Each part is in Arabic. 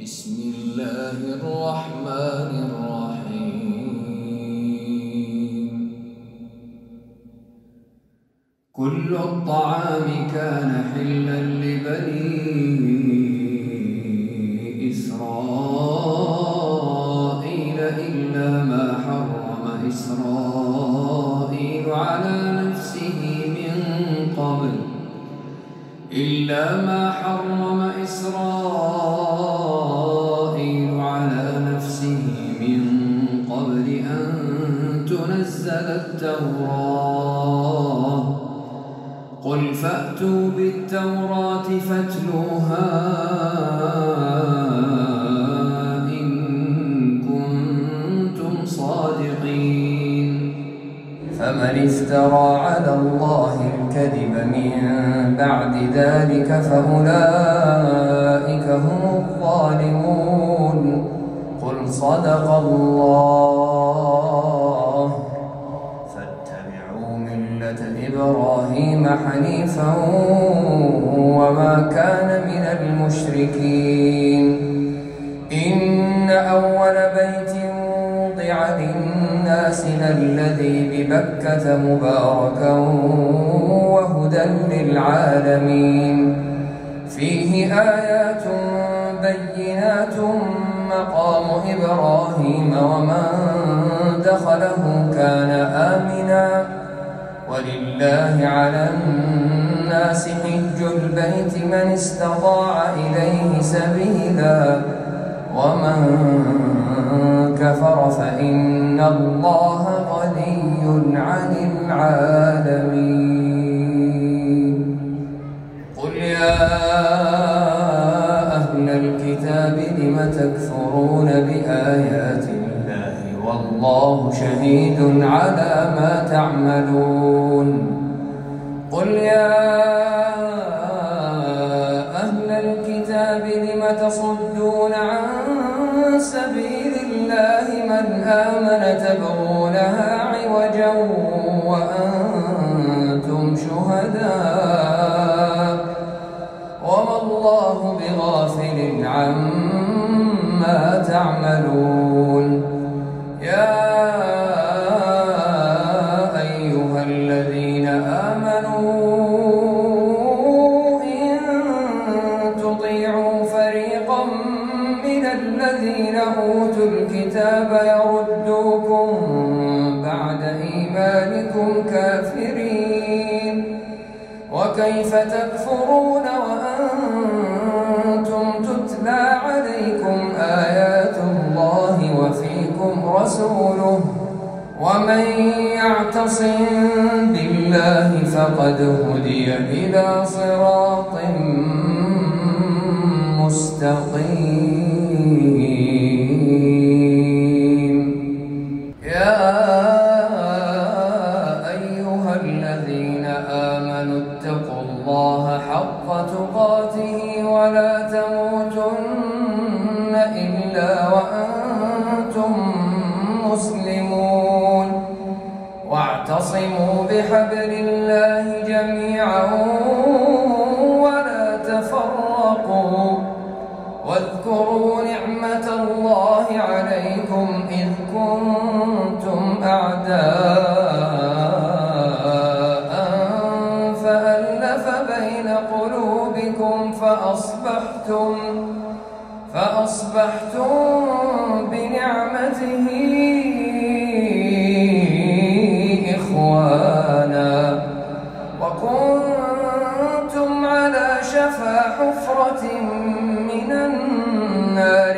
بسم الله الرحمن الرحيم. كل الطعام كان حلا لبني إسرائيل إلا ما حرم إسرائيل على نفسه من قبل أن تنزل التوراة. قل فأتوا بالتوراة فاتلوها إن كنتم صادقين. فمن افترى على الله الكذب من بعد ذلك فأولئك هم الظالمون. قل صدق الله. فاتبعوا ملة إبراهيم حنيفا وما كان من المشركين. إن أول بيت وضع للناس للذي ببكة مباركا وهدى للعالمين. فيه آيات بينات مقام إبراهيم ومن دخله كان آمنا ولله على الناس حج البيت من استطاع إليه سبيلا ومن كفر فإن الله غني عن العالمين. قل يا أهل الكتاب لم تكفرون بآيات الله والله شهيد على ما تعملون. قل يا أهل الكتاب لم تصدون عن سبيل الله من آمن تبغونها عوجا وأنتم شهداء وما الله بغافل عما تعملون. يا أيها الذين آمنوا إن تطيعوا فريقا من الذين أوتوا الكتاب يردوكم بعد إيمانكم كافرين. وكيف تكفرون وأنتم تتلى عليكم آيات الله وفيكم رسوله ومن يعتصم بالله فقد هدي إلى صراط مستقيم. يا أيها الذين آمنوا اتقوا الله حق تقاته ولا تموتن إلا وأنتم مسلمون. واعتصموا بحبل الله جميعا ولا تفرقوا. واذكروا نعمة الله عليكم إذ كنتم أعداء فألف بين قلوبكم فأصبحتم بنعمته إخوانا وكنتم على شفا حفرة من النار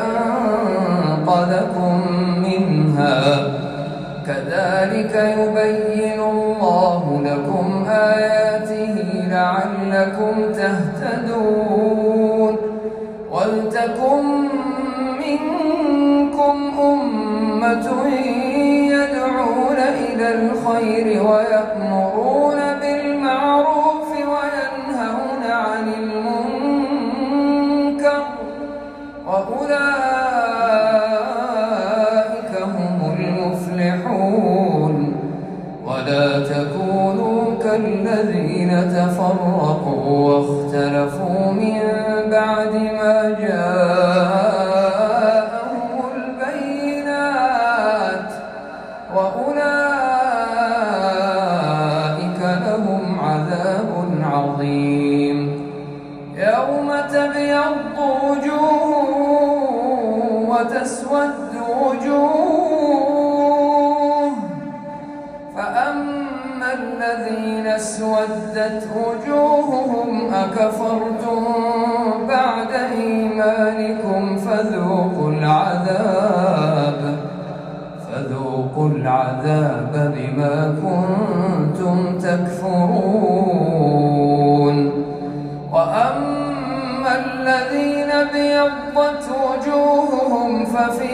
فأنقذكم منها. كذلك يبين الله لكم آياته لعلكم تهتدون. ولتكن منكم أمة يدعون إلى الخير ويأمرون بالمعروف وينهون عن المنكر وأولئك هم المفلحون. ولا تكونوا كالذين تفرقوا واختلفوا من بعد ما جاءهم وتسود وجوه، فأما الذين اسودت وجوههم أكفرتم بعد إيمانكم فذوقوا العذاب بما كنتم تكفرون. وأما الذين ابيضت وجوههم ففي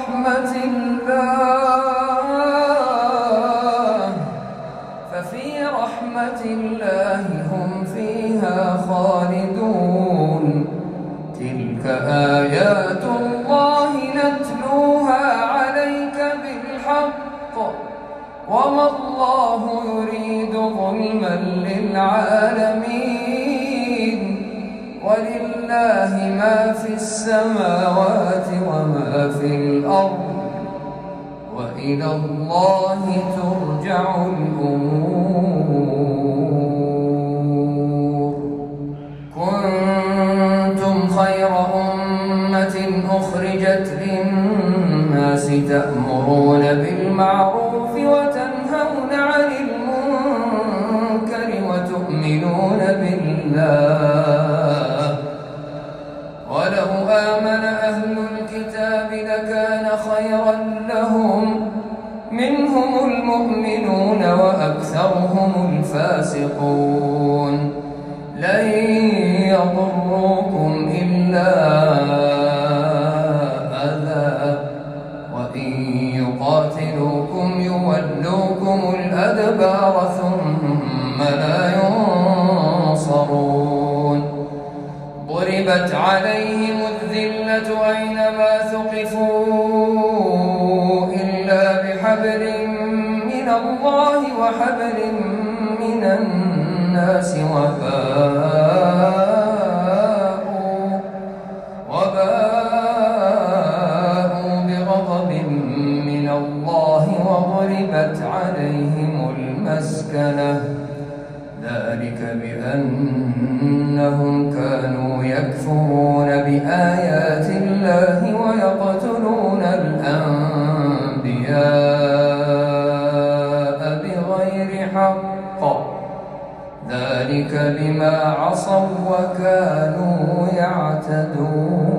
رحمة الله هم فيها خالدون. تلك آيات الله نتلوها عليك بالحق، وما الله يريد ظلما للعالمين، ولله ما في السماوات وما في الأرض، وإلى الله ترجع الأمور. كنتم خير أمة أخرجت للناس تأمرون بالمعروف وتنهون عن المنكر وتؤمنون بالله، ولو آمن أهل الكتاب لكان خيرا لهم، منهم المؤمنون وأكثرهم الفاسقون. لن يضروكم إلا أذى، وإن يقاتلوكم يولوكم الأدبار ثم لا ينصرون. ضربت عليهم الذلة أينما ثقفوا إلا بحبل من الله وحبل من الناس وباءوا بغضب من الله وضربت عليهم المسكنة، ذلك بأنهم كانوا يكفرون بآيات الله ويقتلون الأنبياء بغير حق، ذلك بما عصوا وكانوا يعتدون.